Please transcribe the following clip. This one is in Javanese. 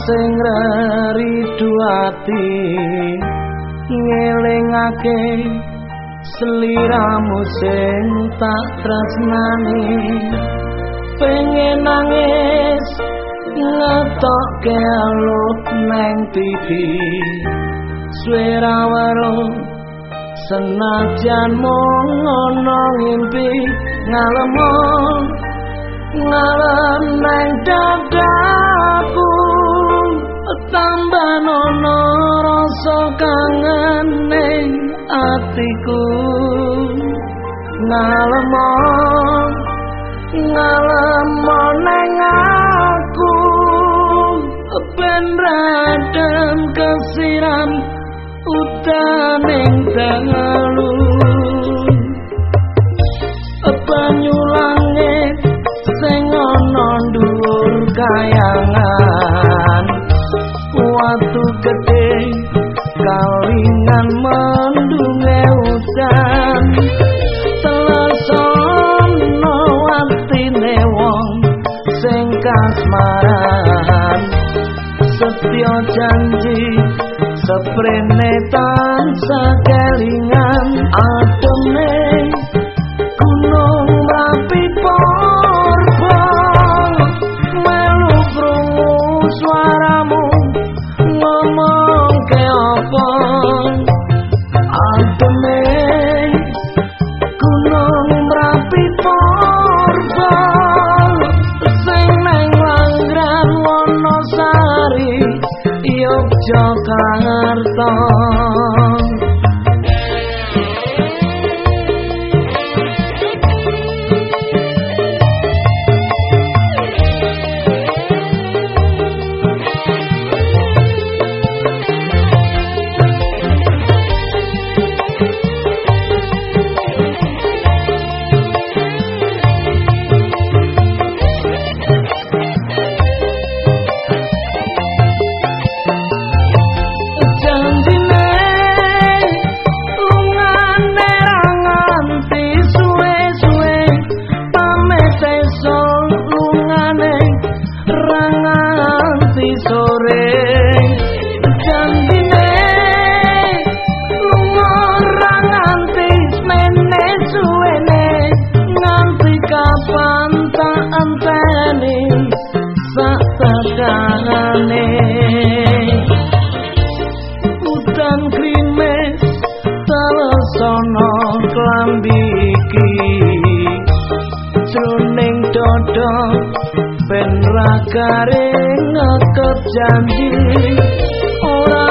sing ridu ati ngelingake sliramu sing tak tresnani pengen nangis ngetokke aluk neng pipi swara weruh senajan mung ana ngimpi ngalem neng dadaku tambah ana rasa kangen ning atiku ngalem neng aku ben radem kesiram utaning dalu banyu langit sing ana dhuwur kayangan watu gedhe kalingan mendunge udan telesono atine wong sing kasmaran setya janji seprene tansah kelingan ademe gunung Merapi porba melu krungu suaramu ngomong ke apa ademe gunung Merapi porba sing nang Langgrang Wonosari Yogyakarta udan krimis telesono klambi iki jroning dada ben ra garing ngekep janji ora